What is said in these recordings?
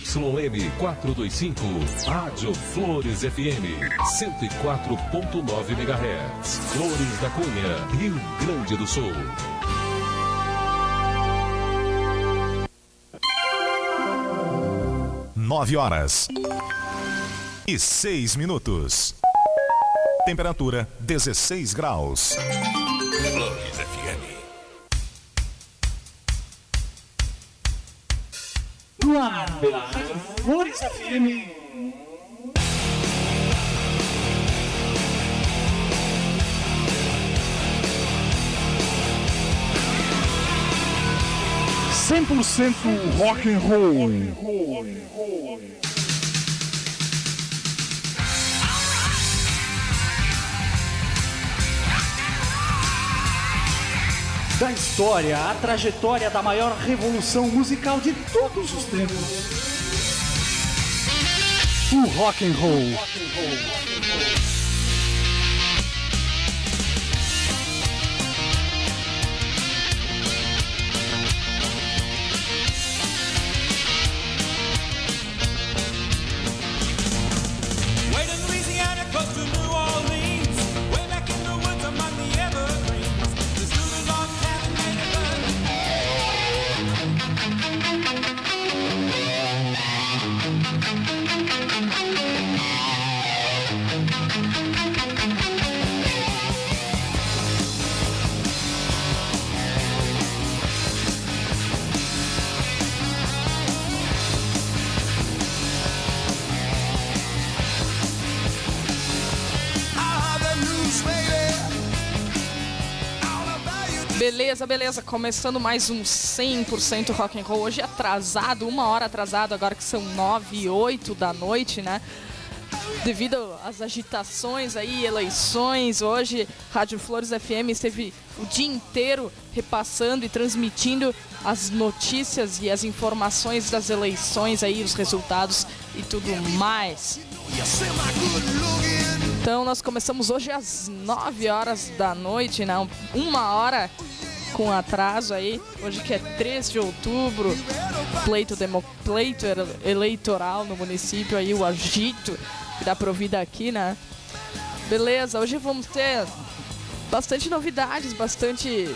ZYM 425, Rádio Flores FM 104.9 MHz, Flores da Cunha, Rio Grande do Sul. Nove horas e 6 minutos. Temperatura 16 graus. Flores FM. No ar pela Rádio Flores FM. Rock and roll. Da história, a trajetória da maior revolução musical de todos os tempos. O rock and roll. Beleza, começando mais um 100% rock and roll, hoje atrasado, 1 hora atrasado, agora que são 9h08 da noite, né? Devido às agitações aí, eleições, hoje Rádio Flores FM esteve o dia inteiro repassando e transmitindo as notícias e as informações das eleições aí, os resultados e tudo mais. Então nós começamos hoje às 9 horas da noite, né? 1 hora com atraso aí, hoje que é 3 de outubro, pleito eleitoral no município aí, o agito que dá pra ouvir daqui, né? Beleza, hoje vamos ter bastante novidades, bastante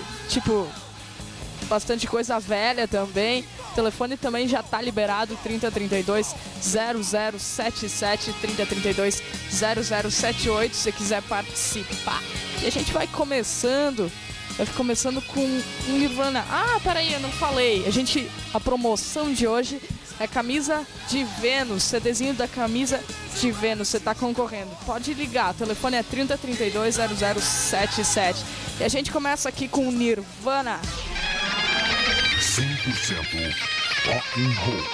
coisa velha também. O telefone também já tá liberado, 3032 0077, 3032 0078, se você quiser participar. E a gente vai começando com um Nirvana. Ah, peraí, eu não falei. A promoção de hoje é camisa de Vênus, CDzinho da camisa de Vênus, você tá concorrendo. Pode ligar, o telefone é 3032 0077. E a gente começa aqui com o Nirvana. 100% rock and roll.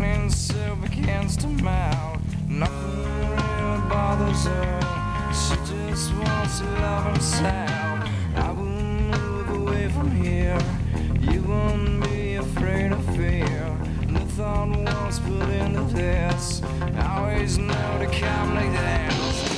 against a mouth. Nothing really bothers her. She just wants to love himself. I will move away from here. You won't be afraid of fear. The thought was put into this. I always know to come like this.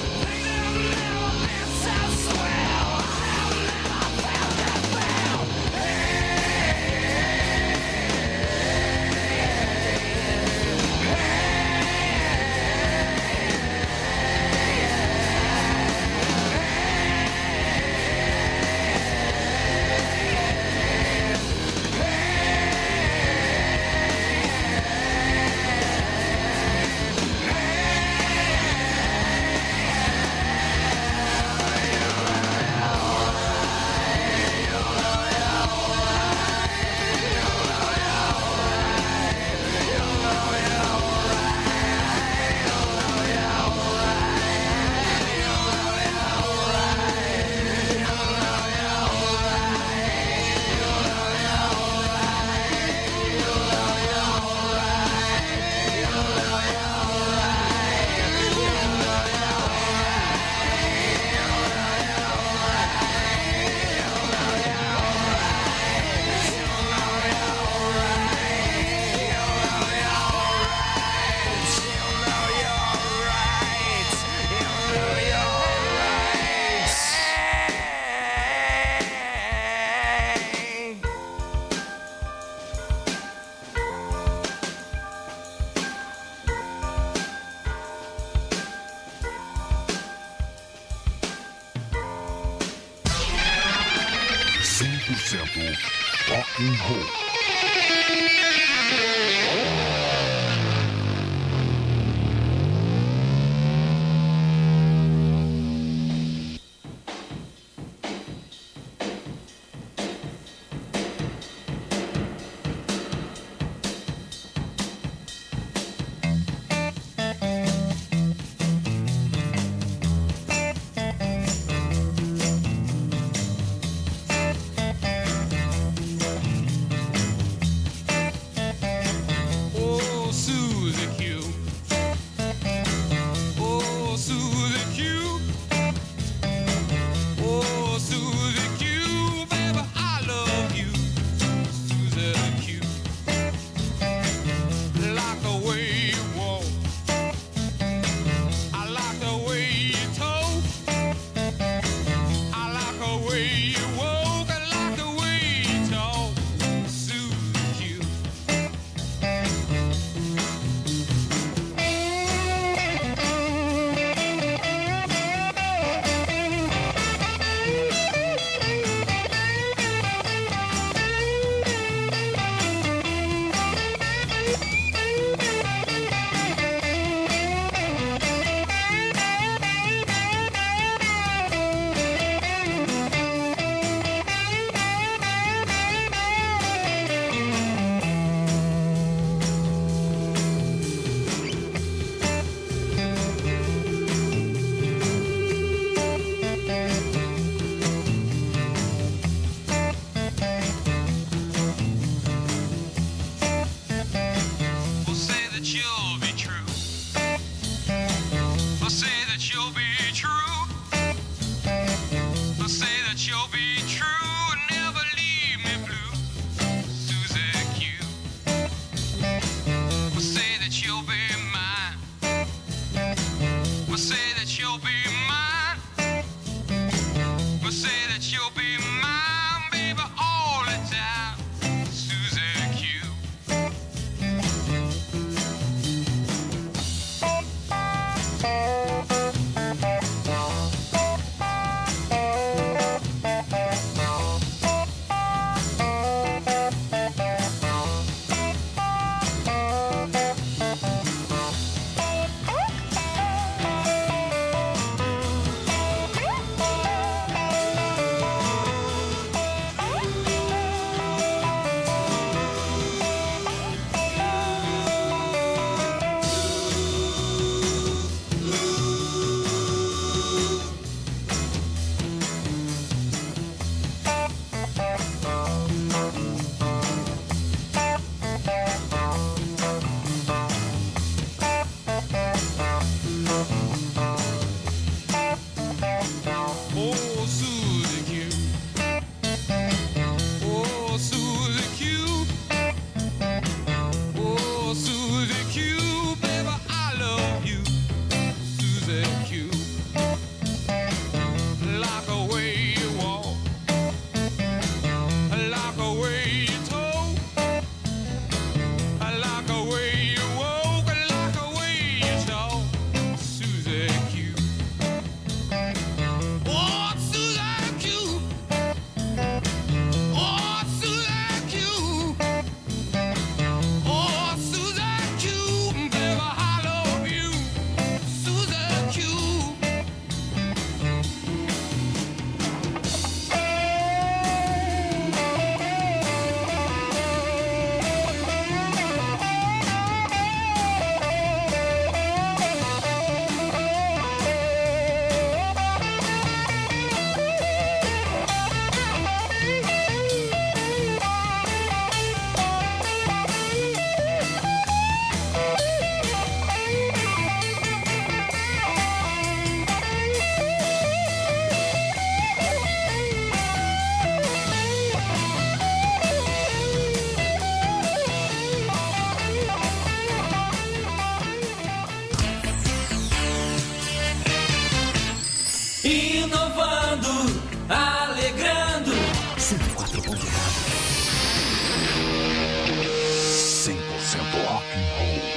Rock and roll. Inovando, alegrando. 104.9. 100% rock and roll.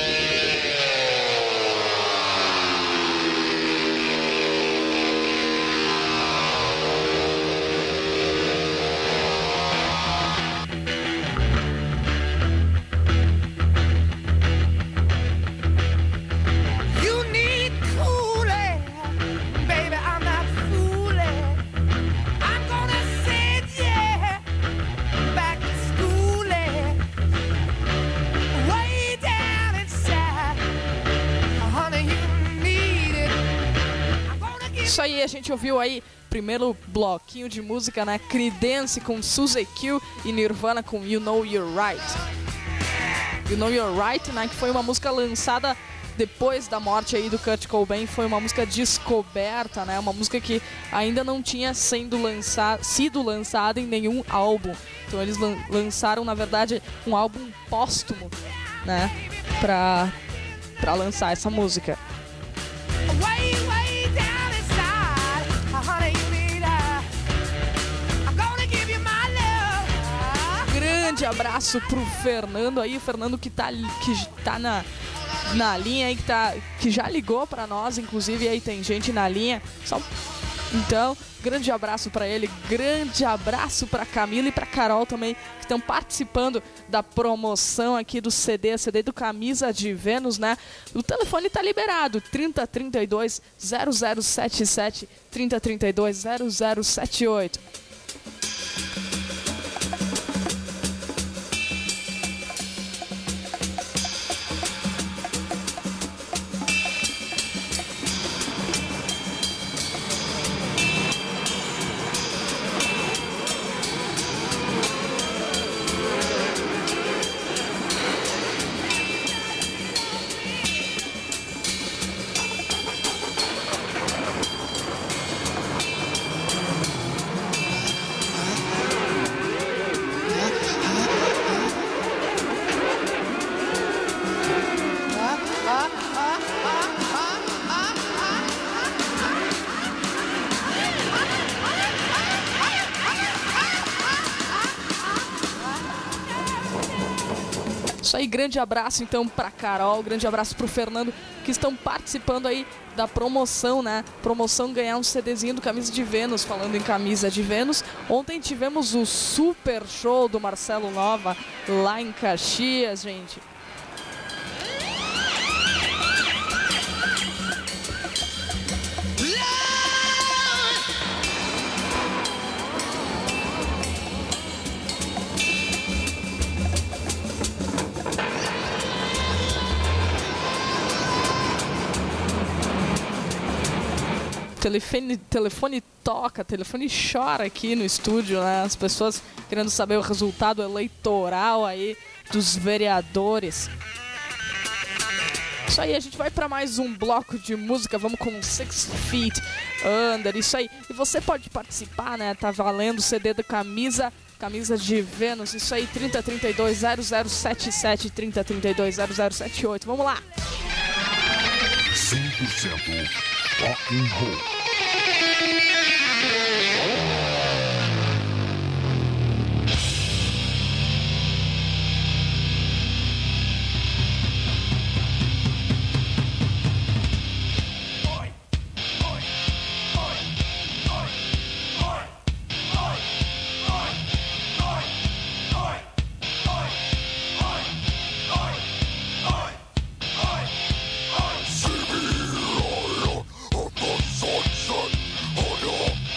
Isso aí, a gente ouviu aí, primeiro bloquinho de música, né? Creedence com Suzy Q e Nirvana com You Know You're Right. You Know You're Right, né? Que foi uma música lançada depois da morte aí do Kurt Cobain, foi uma música descoberta, né? Uma música que ainda não tinha sido lançada em nenhum álbum. Então eles lançaram, na verdade, um álbum póstumo, né? Pra lançar essa música. Grande abraço pro Fernando aí, o Fernando que tá na linha aí, que já ligou pra nós, inclusive aí tem gente na linha. Então, grande abraço pra ele, grande abraço pra Camila e pra Carol também, que estão participando da promoção aqui do CD do Camisa de Vênus, né? O telefone tá liberado, 3032 0077, 3032 0078. Isso aí, grande abraço então pra Carol, grande abraço pro Fernando, que estão participando aí da promoção, né? Promoção ganhar um CDzinho do Camisa de Vênus. Falando em Camisa de Vênus, ontem tivemos o super show do Marcelo Nova lá em Caxias, gente. Telefone toca, telefone chora aqui no estúdio, né? As pessoas querendo saber o resultado eleitoral aí dos vereadores. Isso aí, a gente vai para mais um bloco de música, vamos com 6 Feet Under, isso aí. E você pode participar, né? Tá valendo o CD da Camisa de Vênus, isso aí, 3032 0077, 3032 0078, vamos lá! 100% rock and roll. See me, I am the sunset. I am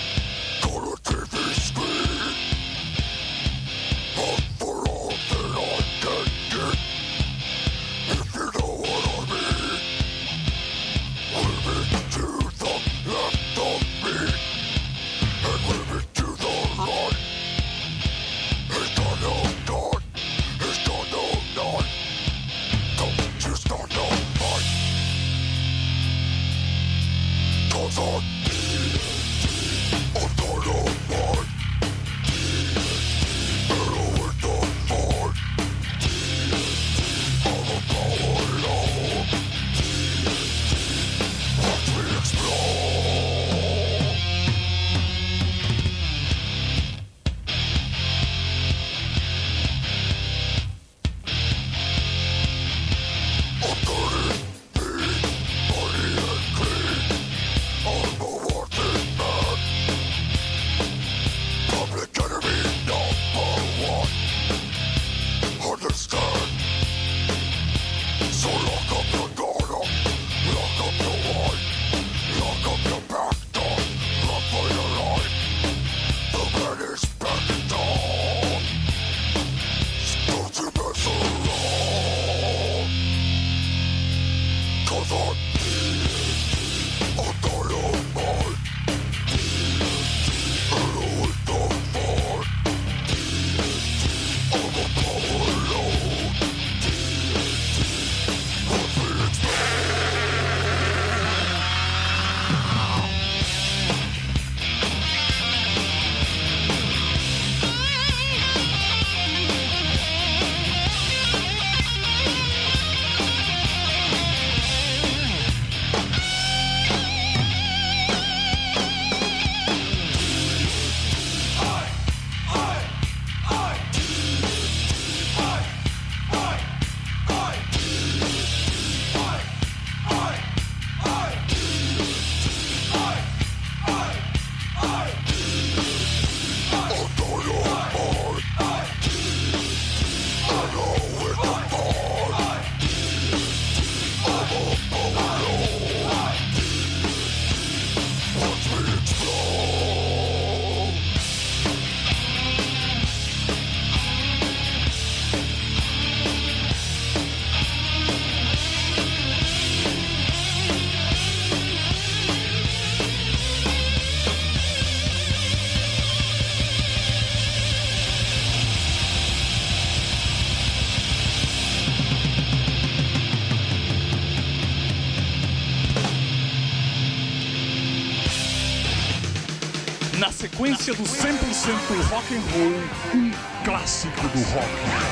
Na sequência do 100% rock and roll, um clássico do rock.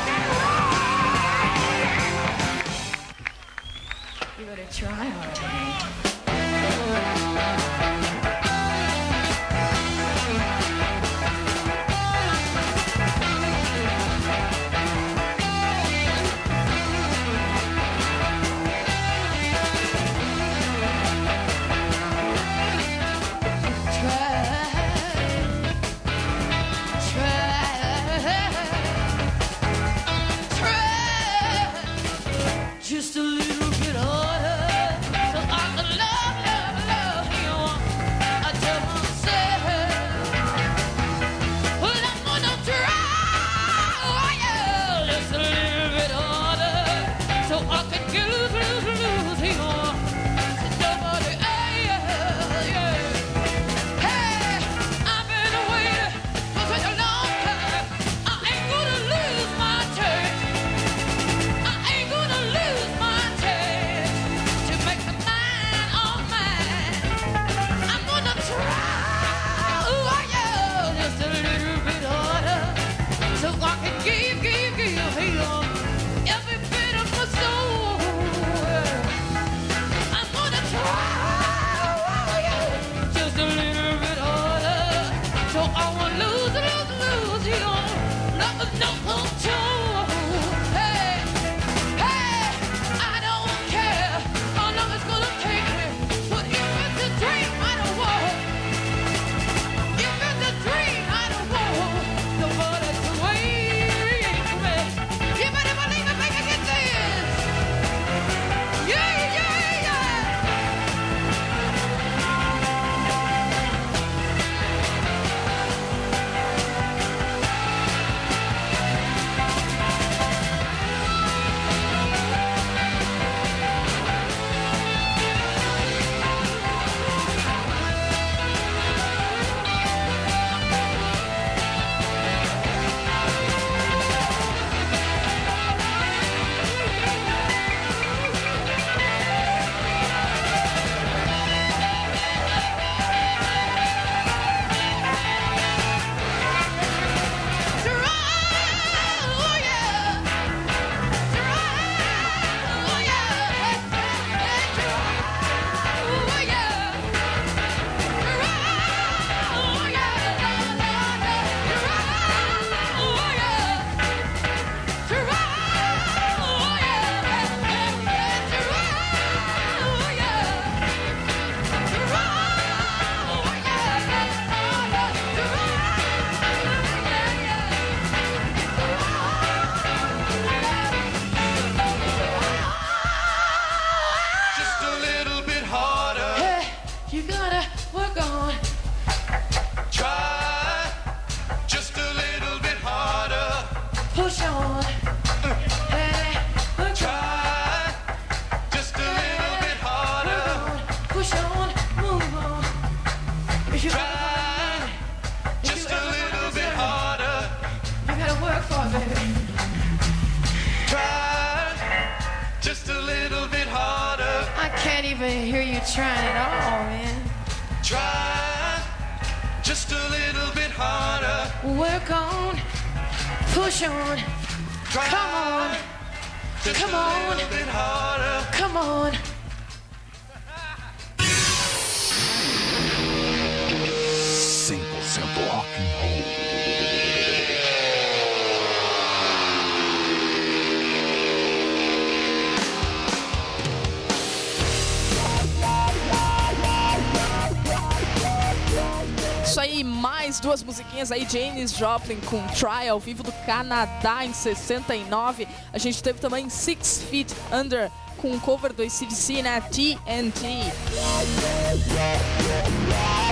You better try hard. Just a little bit harder, so I can love you. I tell myself, well, I'm gonna try, yeah, just a little bit harder, so I can lose you. Nobody, yeah. Hey, I've been waiting for such a long time. I ain't gonna lose my turn. I ain't gonna lose my chance to make the man all mine. I'm gonna try, oh yeah, just a little bit harder, so I can give him every bit of my soul. I'm gonna try, oh yeah, just a little bit harder, so I won't lose you. Love is no control. Hey. Hey, I don't care how long it's gonna take me, but if it's a dream, I don't want. If it's a dream, I don't want nobody to wait for me. You better believe it, make it get this. Yeah. Just a little bit harder. Hey, you gotta work on. Try just a little bit harder. Push on. Hey, try just a little bit harder. Push on, move on. Try just a little bit harder. You gotta work for it, baby. Try just a little bit harder. I can't even hear you trying at all, man. Try just a little bit harder. Work on, push on. Try, come on, just come on, a little bit harder. Come on. Simple rock and roll. Isso aí, mais duas musiquinhas aí, Janis Joplin com Try, ao vivo do Canadá em 69. A gente teve também 6 Feet Under com um cover do AC/DC, né? TNT.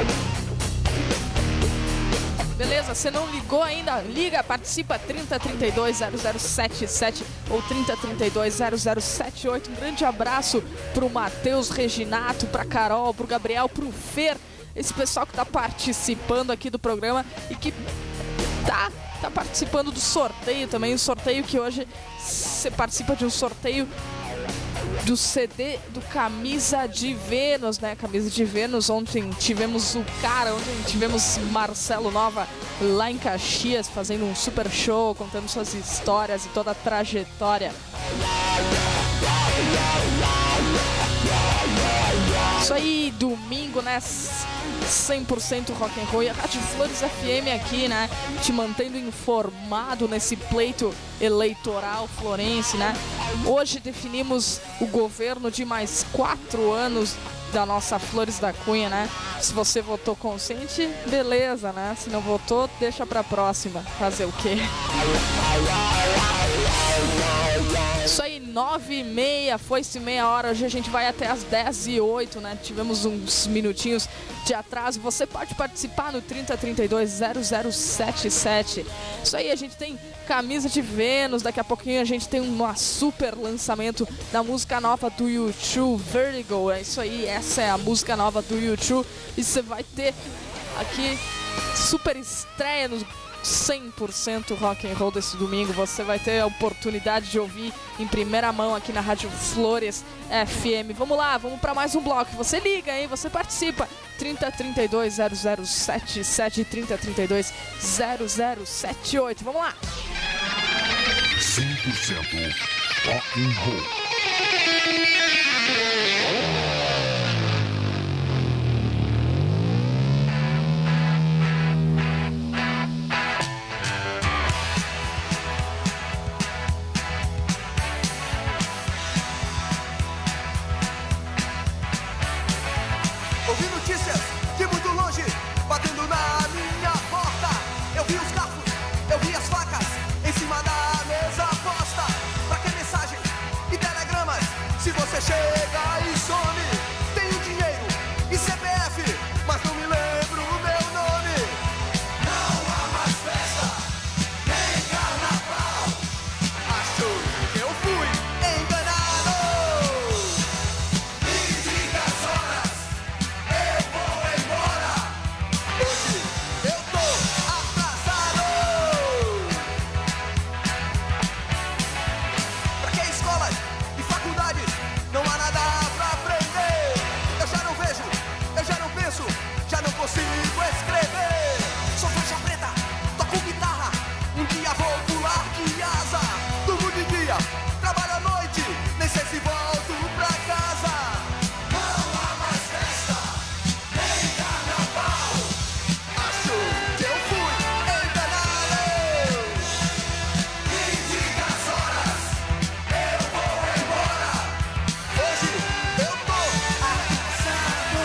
beleza? Você não ligou ainda? Liga, participa 3032-0077 ou 3032-0078. Um grande abraço pro Matheus Reginato, pra Carol, pro Gabriel, pro Fer, esse pessoal que tá participando aqui do programa e que tá participando do sorteio também. O sorteio que hoje você participa de um sorteio do CD do Camisa de Vênus, né? Camisa de Vênus. Ontem tivemos ontem tivemos Marcelo Nova lá em Caxias fazendo um super show, contando suas histórias e toda a trajetória. Isso aí, domingo, né? 100% rock and roll. E a Rádio Flores FM aqui, né? Te mantendo informado nesse pleito eleitoral florense, né? Hoje definimos o governo de mais 4 anos da nossa Flores da Cunha, né? Se você votou consciente, beleza, né? Se não votou, deixa pra próxima. Fazer o quê? Isso aí, 9h30, foi-se meia hora. Hoje a gente vai até as 10h08, né? Tivemos uns minutinhos de atraso. Você pode participar no 3032-0077. Isso aí, a gente tem Camisa de Vênus. Daqui a pouquinho a gente tem um super lançamento da música nova do U2, Vertigo. É isso aí, essa é a música nova do U2. E você vai ter aqui super estreia nos 100% rock and roll desse domingo. Você vai ter a oportunidade de ouvir em primeira mão aqui na Rádio Flores FM. Vamos lá, vamos para mais um bloco. Você liga, hein? Você participa. 3032-0077, 3032-0078. Vamos lá. 100% rock and roll. Chega e some, tenho dinheiro e CPF, mas não me lembro o meu nome. Não há mais festa, nem carnaval. Acho que eu fui enganado. Me diga as horas, eu vou embora. Hoje eu tô atrasado. Pra que escolas e faculdades? Não há nada pra aprender. Eu já não vejo, eu já não penso, já não consigo escrever. Sou faixa preta, toco guitarra. Um dia vou pular de asa. Durmo de dia, trabalho à noite. Nem sei se volto pra casa. Não há mais festa, nem carnaval. Acho que eu fui enganado. Me diga as horas, eu vou embora. Hoje eu tô atrasado.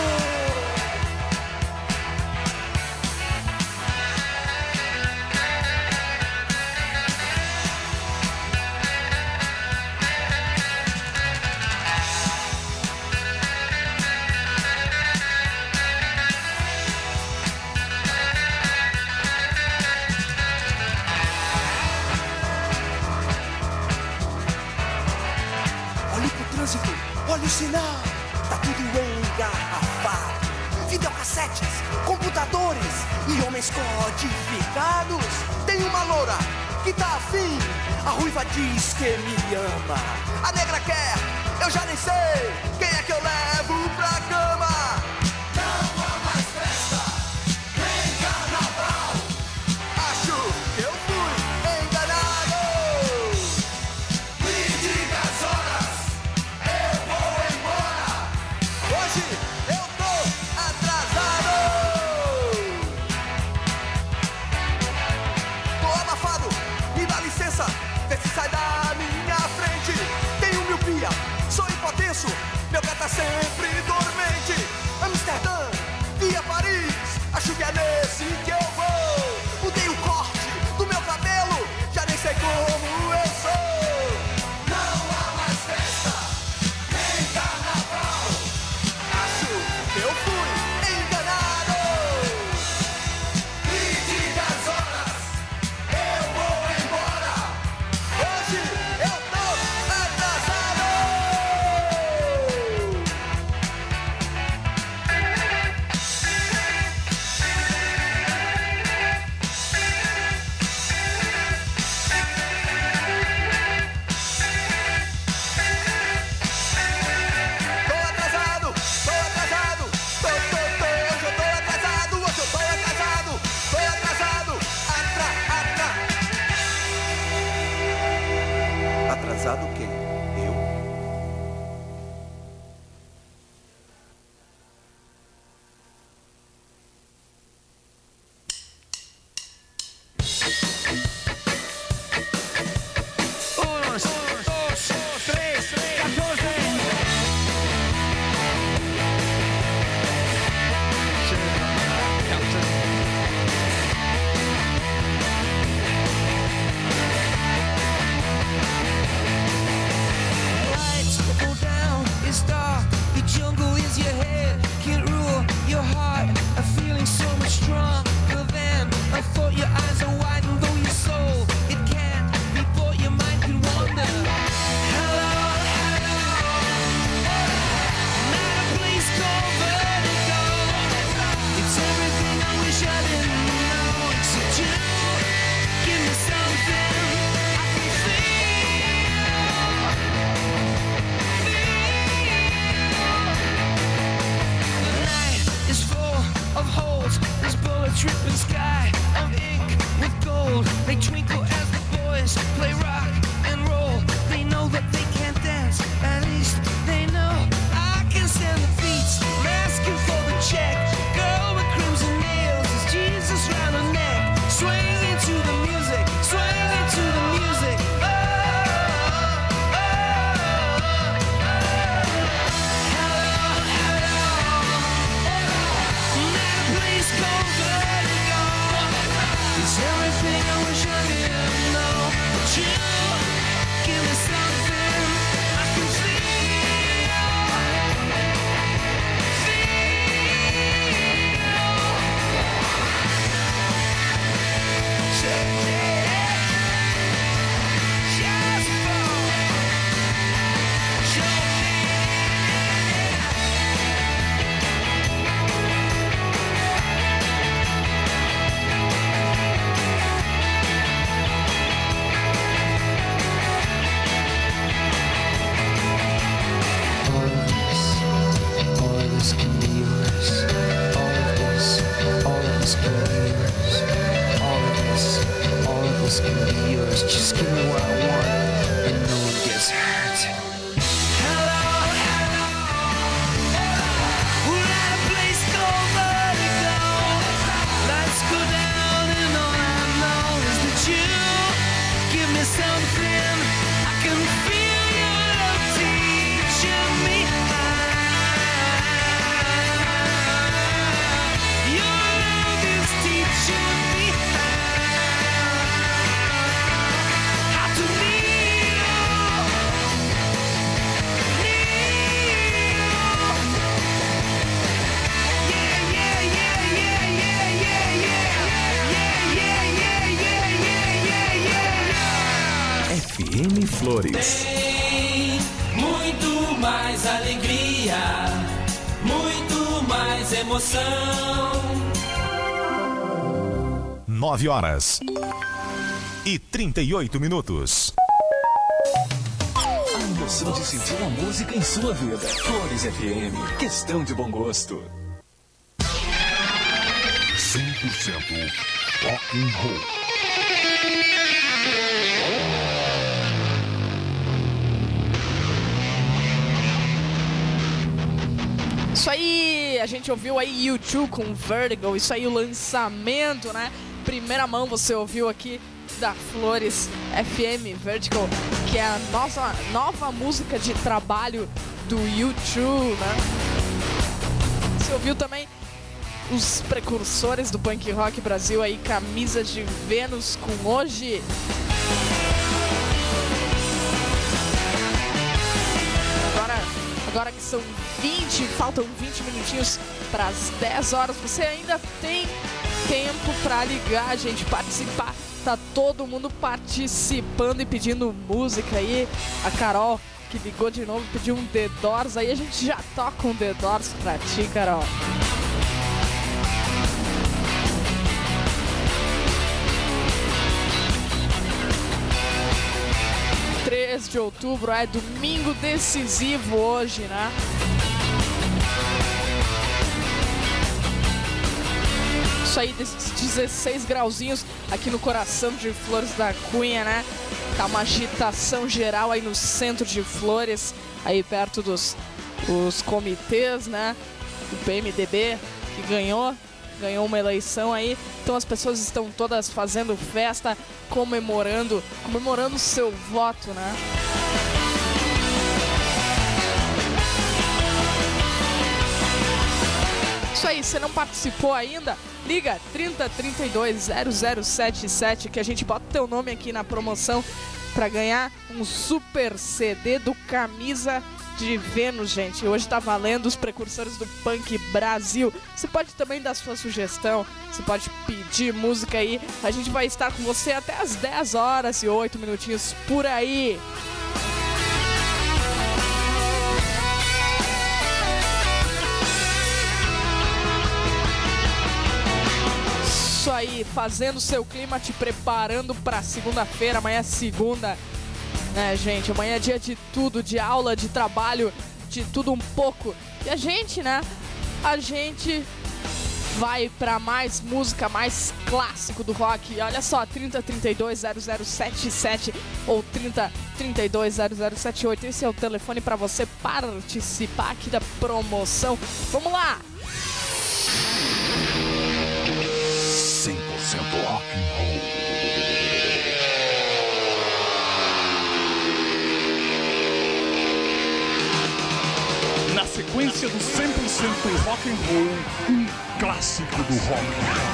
Olhe pro trânsito, olha o sinal. Tá tudo engarrafado. Videocassetes, computadores e homens codificados. Tem uma loura que tá afim. A ruiva diz que me ama. A negra quer, eu já nem sei. Quem é que eu levo pra cama? Não há mais festa, nem carnaval. Acho que eu fui enganado. Me diga as horas, eu vou embora. Hoje eu tô atrasado. Tô abafado, me dá licença. Vê se sai da minha frente. Tenho miopia, sou hipotenso. Meu pé tá sempre dormente. This bullet-dripping sky of ink with gold. They twinkle as the boys play rock and roll. They know that they can't dance, at least they know I can stand the beats. I'm asking for the check. Girl with crimson nails is Jesus round her neck. Swing into the music, swing into the music. Oh, oh, oh, oh. Hello, hello. I'm at a place called Vertigo. It's everything I wish I didn't know. But you give me something I can feel. All of this can be yours. All of this can be yours. All of this can be yours. Just give me what I want, and no one gets hurt. Hello, hello. We're at a place called Vertigo. Lights go down, and all I know is that you give me something I can feel your love teaching me. Your love is teaching me how to kneel. Yeah, yeah, yeah, yeah, yeah, yeah, yeah. Yeah, yeah, yeah, yeah, yeah, yeah, yeah. FM Flores. Tem muito mais alegria, muito mais emoção. 9 horas e 38 minutos. A emoção de sentir a música em sua vida. Flores FM, questão de bom gosto. 100% rock and roll. Isso aí, a gente ouviu aí U2 com Vertigo, isso aí o lançamento, né? Primeira mão você ouviu aqui da Flores FM, Vertigo, que é a nossa nova música de trabalho do U2, né? Você ouviu também os precursores do punk rock Brasil aí, Camisa de Vênus com Hoje. Agora que são 20, faltam 20 minutinhos para as 10 horas, você ainda tem tempo para ligar, gente, participar. Tá todo mundo participando e pedindo música aí. A Carol, que ligou de novo, pediu um The Doors, aí a gente já toca um The Doors pra ti, Carol. 3 de outubro, é domingo decisivo hoje, né? Isso aí, 16 grauzinhos aqui no coração de Flores da Cunha, né? Tá uma agitação geral aí no centro de Flores, aí perto dos comitês, né? O PMDB que ganhou uma eleição aí, então as pessoas estão todas fazendo festa, comemorando seu voto, né? Isso aí, você não participou ainda? Liga 3032 0077 que a gente bota teu nome aqui na promoção pra ganhar um super CD do Camisa de Vênus, gente. Hoje tá valendo os precursores do punk Brasil. Você pode também dar sua sugestão, você pode pedir música aí. A gente vai estar com você até as 10 horas e 8 minutinhos por aí. Isso aí, fazendo seu clima, te preparando pra segunda-feira. Amanhã é segunda, né, gente? Amanhã é dia de tudo, de aula, de trabalho, de tudo um pouco. E a gente, né? A gente vai para mais música, mais clássico do rock. Olha só, 3032-0077 ou 3032-0078. Esse é o telefone para você participar aqui da promoção. Vamos lá! 100% rock and roll. Na sequência do 100% rock and roll, um clássico do rock.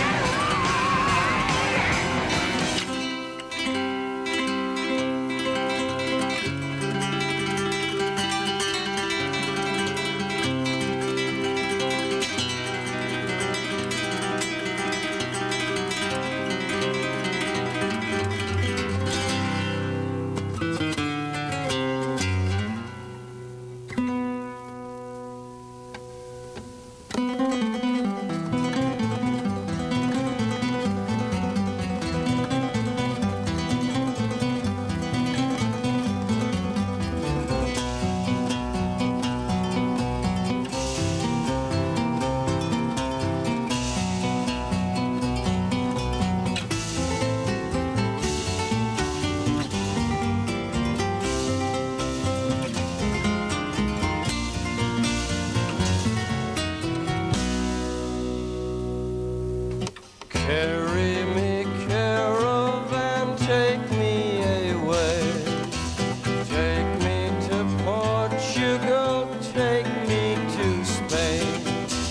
Carry me, caravan, take me away. Take me to Portugal, take me to Spain.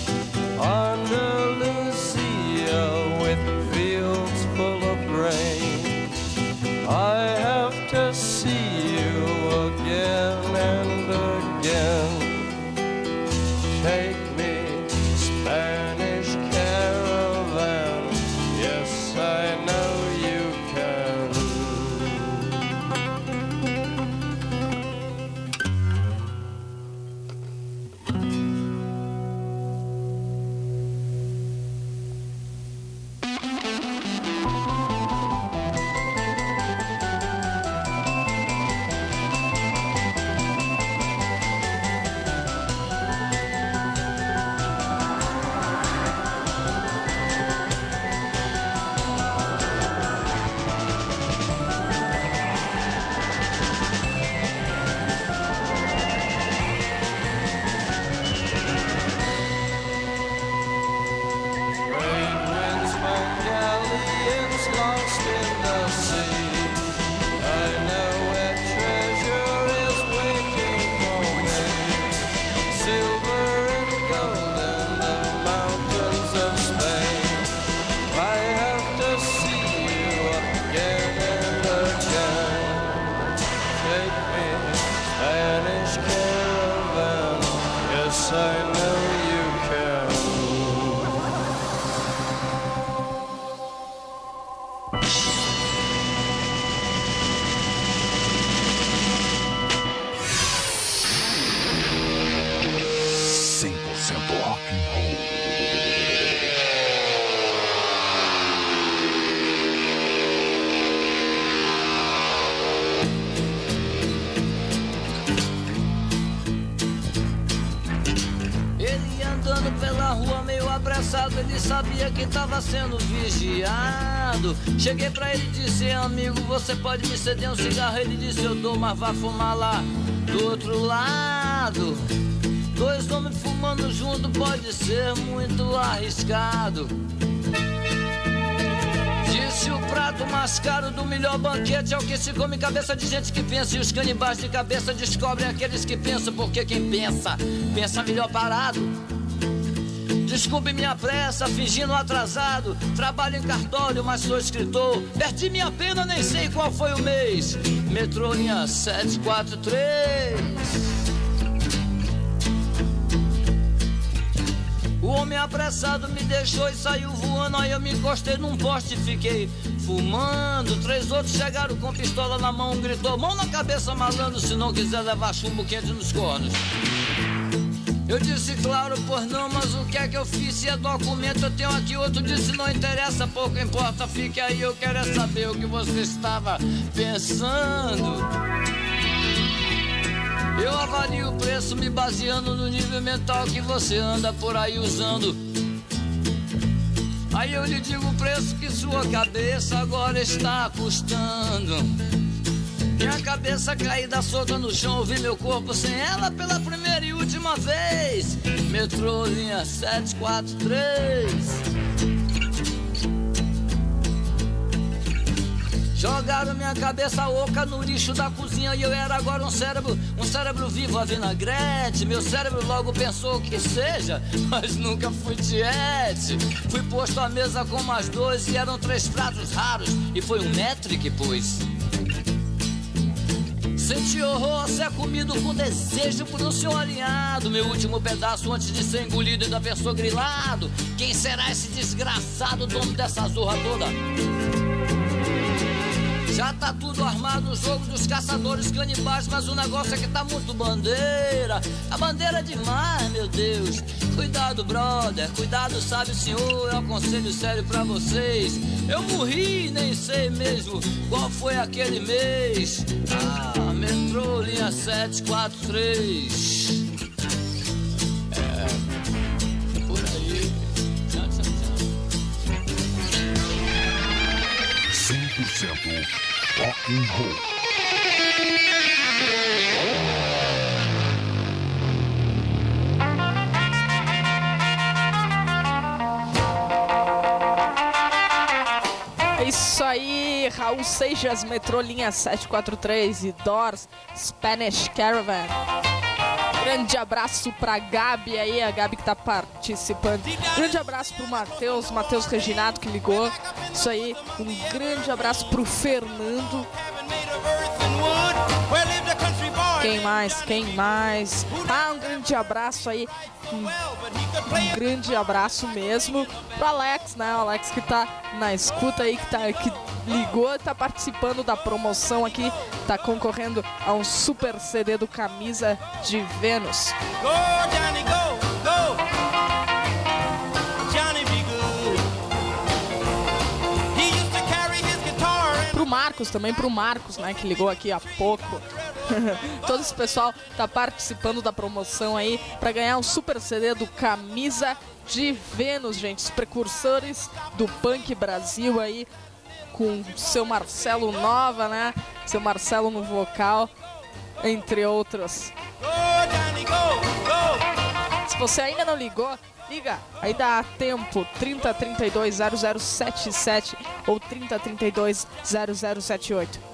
Andalusia with fields full of grain. I have to see you again and again. Take me, Spanish caravan. Yes, I know you can. I know you can. Rock and roll. Pela rua meio apressado, ele sabia que estava sendo vigiado. Cheguei pra ele e disse: amigo, você pode me ceder um cigarro? Ele disse: eu dou, mas vá fumar lá do outro lado. Dois homens fumando junto pode ser muito arriscado. Disse: o prato mais caro do melhor banquete é o que se come cabeça de gente que pensa. E os canibais de cabeça descobrem aqueles que pensam, porque quem pensa, pensa melhor parado. Desculpe minha pressa, fingindo atrasado. Trabalho em cartório, mas sou escritor. Perdi minha pena, nem sei qual foi o mês. Metrô linha 743. O homem apressado me deixou e saiu voando. Aí eu me encostei num poste e fiquei fumando. Três outros chegaram com pistola na mão. Um gritou: mão na cabeça, malandro, se não quiser levar chumbo quente nos cornos. Eu disse: claro, pois não, mas o que é que eu fiz? Se é documento, eu tenho aqui. Outro disse: não interessa, pouco importa, fique aí. Eu quero é saber o que você estava pensando. Eu avalio o preço me baseando no nível mental que você anda por aí usando. Aí eu lhe digo o preço que sua cabeça agora está custando. Minha cabeça caída solta no chão, ouvi meu corpo sem ela pela primeira e última vez. Metrô, linha 743. Jogaram minha cabeça oca no lixo da cozinha e eu era agora um cérebro vivo a vinagrete. Meu cérebro logo pensou que seja, mas nunca fui tiete. Fui posto à mesa com mais dois e eram 3 pratos raros e foi um metric, pois. Senti horror a ser comido com desejo por um senhor alinhado. Meu último pedaço antes de ser engolido ainda pensou grilado. Quem será esse desgraçado dono dessa zorra toda? Já tá tudo armado, o jogo dos caçadores canibais, mas o negócio é que tá muito bandeira. A bandeira é demais, meu Deus. Cuidado, brother, cuidado, sabe, senhor, é um conselho sério pra vocês. Eu morri, nem sei mesmo qual foi aquele mês. Ah, metrô, linha 743. É por aí. Tchau, tchau, tchau. 100% rock and roll. É isso aí, Raul Seixas, metrô, linha 743 e Doors, Spanish Caravan. Grande abraço pra Gabi aí, a Gabi que tá participando. Grande abraço pro Matheus Reginato que ligou. Isso aí, um grande abraço pro Fernando. Quem mais? Ah, um grande abraço aí. Um grande abraço mesmo pro Alex, né? O Alex que tá na escuta aí, que ligou, tá participando da promoção aqui, tá concorrendo a um super CD do Camisa de Vênus. Go, Johnny, go, go. Johnny be good. He used to carry his guitar and... Pro Marcos também, né, que ligou aqui há pouco. Todo esse pessoal tá participando da promoção aí pra ganhar um super CD do Camisa de Vênus, gente. Os precursores do punk Brasil aí, com seu Marcelo Nova, né? Seu Marcelo no vocal, entre outros. Se você ainda não ligou, liga, aí dá tempo. 3032-0077 ou 3032-0078.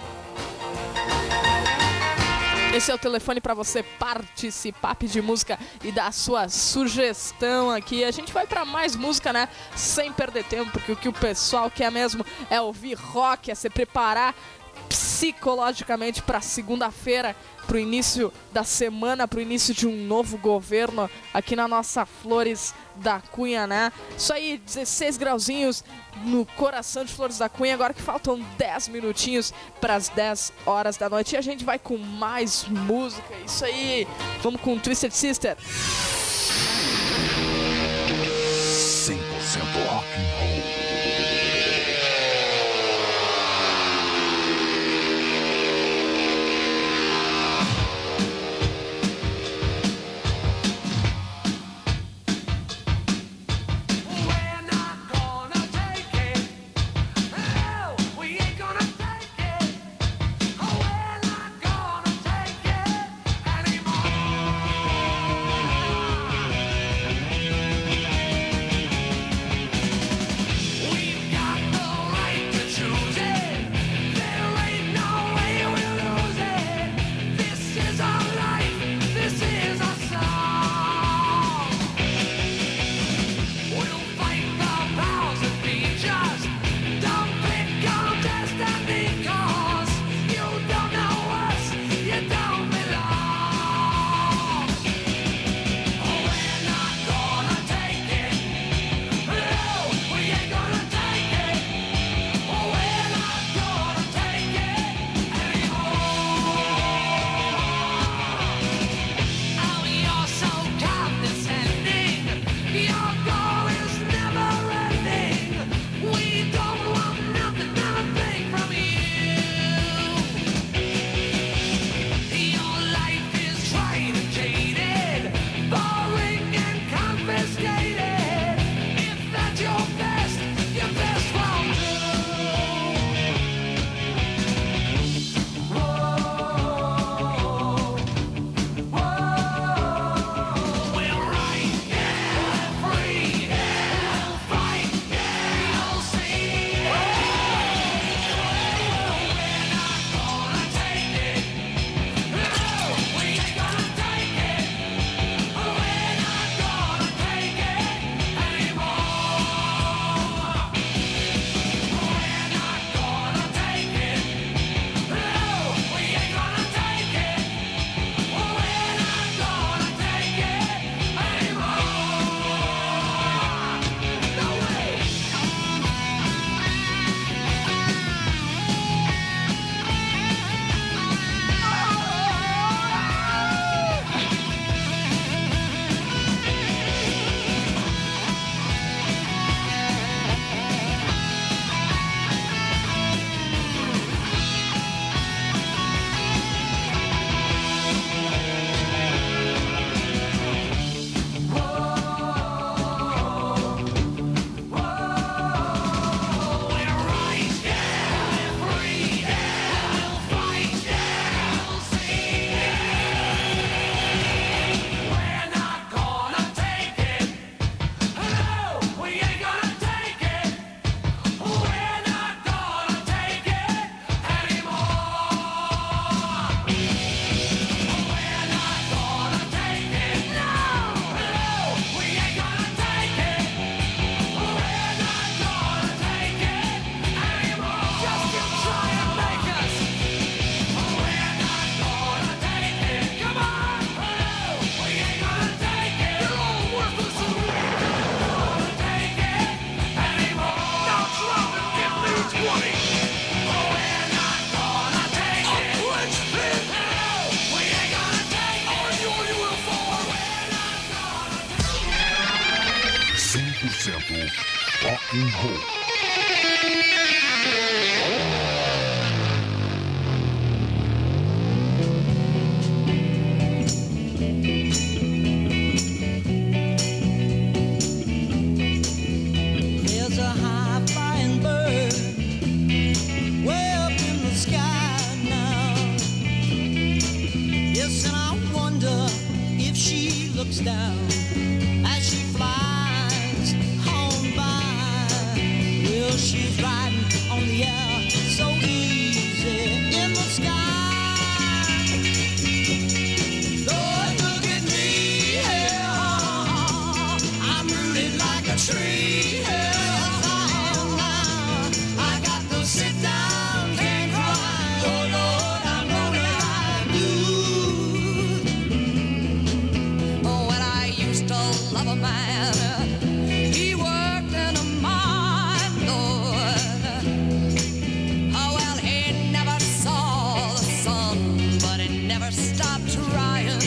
Esse é o telefone para você participar, pedir música e dar a sua sugestão aqui. A gente vai para mais música, né? Sem perder tempo, porque o que o pessoal quer mesmo é ouvir rock, é se preparar psicologicamente para segunda-feira, para o início da semana, para o início de um novo governo aqui na nossa Flores da Cunha, né? Isso aí, 16 grauzinhos no coração de Flores da Cunha, agora que faltam 10 minutinhos para as 10 horas da noite. E a gente vai com mais música, isso aí, vamos com Twisted Sister. 100% rock and roll. Rock and Roll. There's a high-flying bird way up in the sky now. Yes, and I wonder if she looks down as she flies home by. Well, she's riding on the air so easy in the sky. Lord, look at me, yeah. I'm rooted like a tree, yeah. I got to sit down, can't cry. Oh Lord, I'm gonna die blue. Oh, when I used to love a man, he worked in a mine, Lord. Oh, well, he never saw the sun, but he never stopped trying.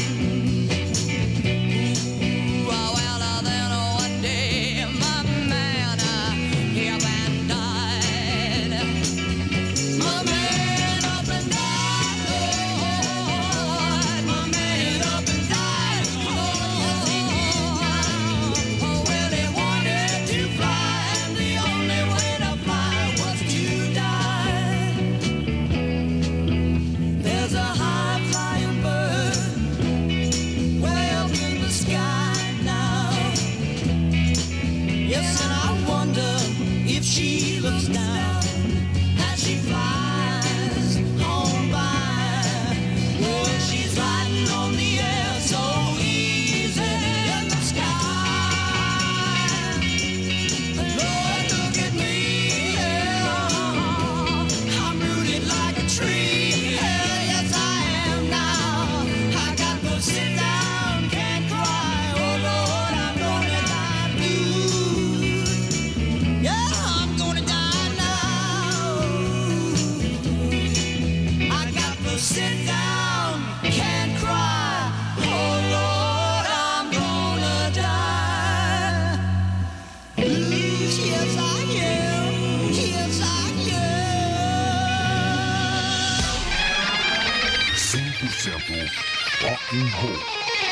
Ooh, oh, well, then one day, my man, he up and died. My man up and died, Lord. My man up and died, oh, well, he wanted to fly, and the only way to fly was to die. There's a high-flying bird way up in the sky now. Yes, and I wonder if she looks down as she flies home by. Well, she's riding on the air so easy in the sky. Lord, look at me, yeah. I'm rooted like a tree, yeah. Yes, I am now. I got to sit down, can't cry. Oh Lord, I'm gonna die blue. Yeah, I'm gonna die now. I got to sit down, can't cry. Oh Lord, I'm gonna die blue. Yes, I am. Yes, I am. 100% Rock and Roll.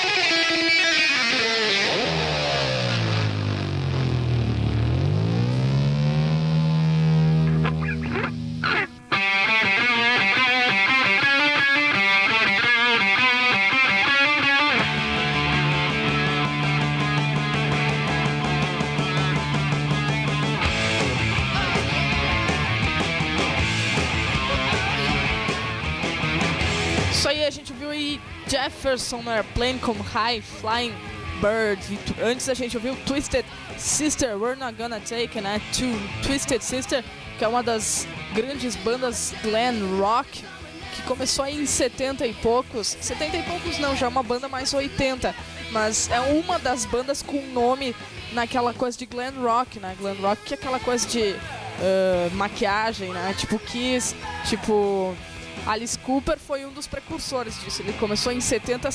Isso aí, a gente viu aí Jefferson Airplane com High Flying Bird. E antes a gente ouviu Twisted Sister, We're Not Gonna Take, né? Twisted Sister, que é uma das grandes bandas glam rock, que começou aí em 70 e poucos. 70 e poucos não, já é uma banda mais 80. Mas é uma das bandas com nome naquela coisa de glam rock, né? Glam rock que é aquela coisa de maquiagem, né? Tipo Kiss, tipo... Alice Cooper foi um dos precursores disso. Ele começou em 70,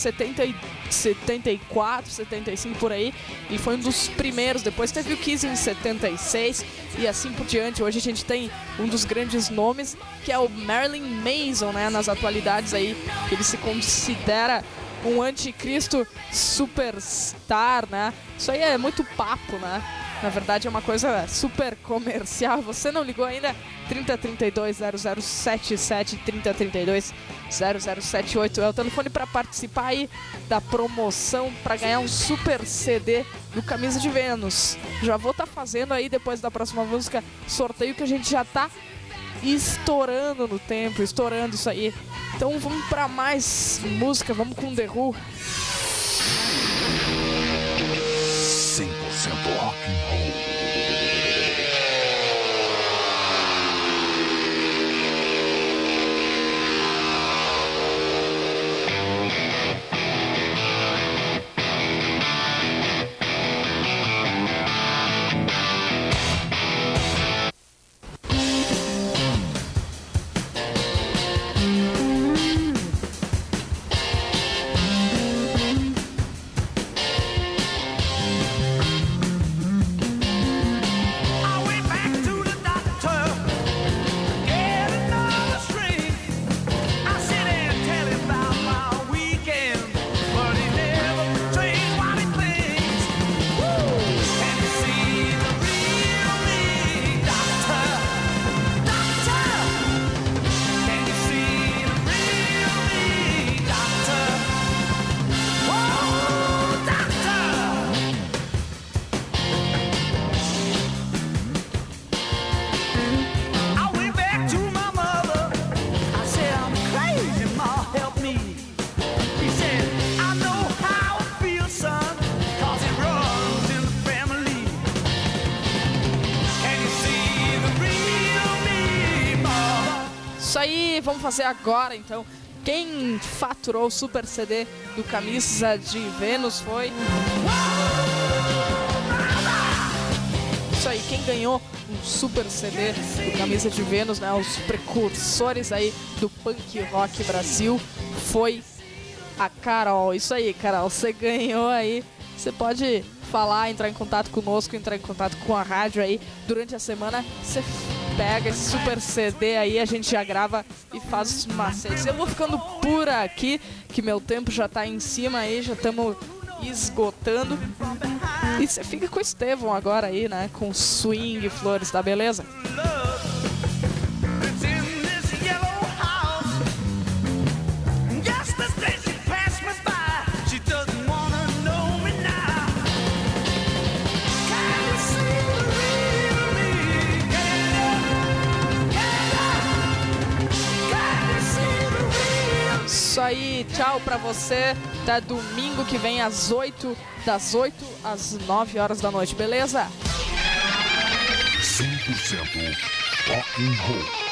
74, 75 por aí, e foi um dos primeiros. Depois teve o Kiss em 76 e assim por diante. Hoje a gente tem um dos grandes nomes, que é o Marilyn Manson, né, nas atualidades aí. Ele se considera um anticristo superstar, né? Isso aí é muito papo, né? Na verdade é uma coisa super comercial. Você não ligou ainda? 3032-0077, 3032-0078 é o telefone para participar aí da promoção para ganhar um super CD do Camisa de Vênus. Já vou estar fazendo aí, depois da próxima música, sorteio que a gente já tá estourando no tempo, estourando isso aí. Então vamos para mais música, vamos com The Who. 100% Rock and Roll. Isso aí, vamos fazer agora então. Quem faturou o Super CD do Camisa de Vênus foi... Isso aí, quem ganhou o Super CD do Camisa de Vênus, né, os precursores aí do punk rock Brasil, foi a Carol. Isso aí, Carol, você ganhou aí. Você pode falar, entrar em contato conosco, entrar em contato com a rádio aí durante a semana. Você pega esse Super CD aí, a gente já grava e faz os macetes. Eu vou ficando por aqui, que meu tempo já tá em cima aí, já estamos esgotando. E você fica com o Estevão agora aí, né, com Swing Flores, tá beleza? Isso aí, tchau pra você. Até domingo que vem das 8 às 9 horas da noite, beleza? 100% rock and roll.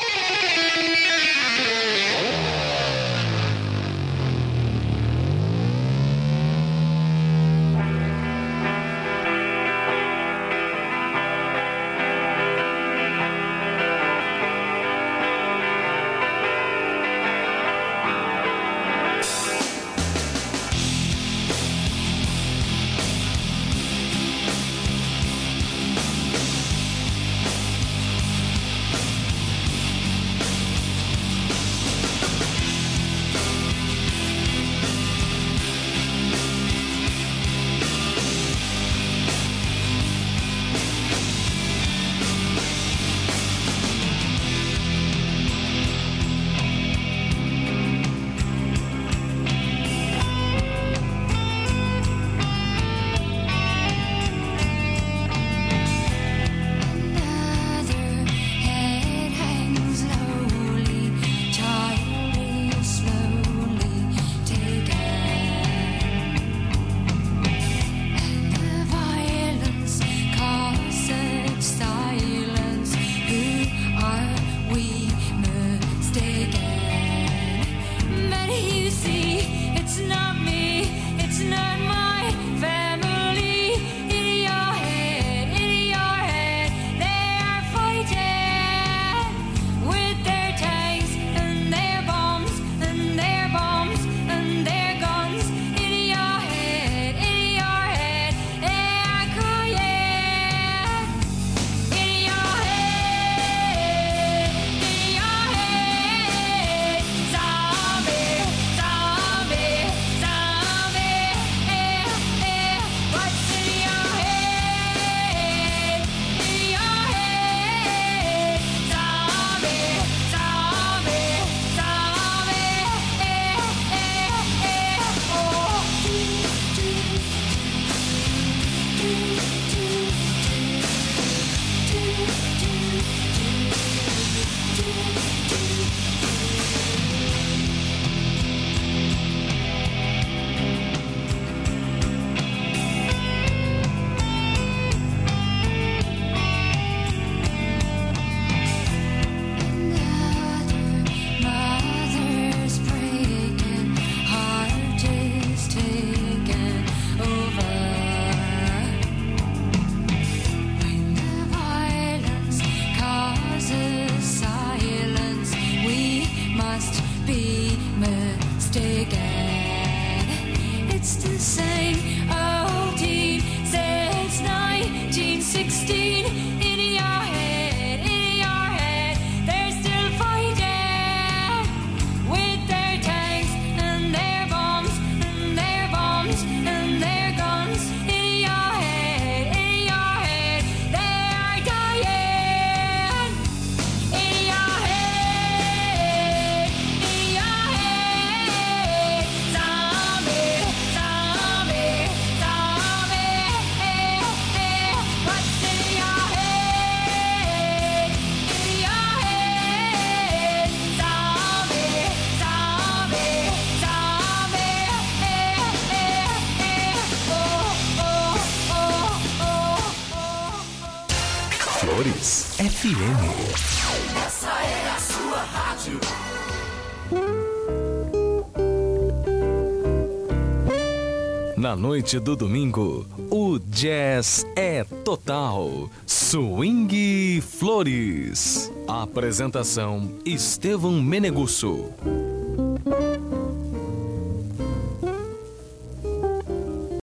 FM. Essa é a sua rádio. Na noite do domingo, o jazz é total. Swing Flores. Apresentação: Estevão Menegusso.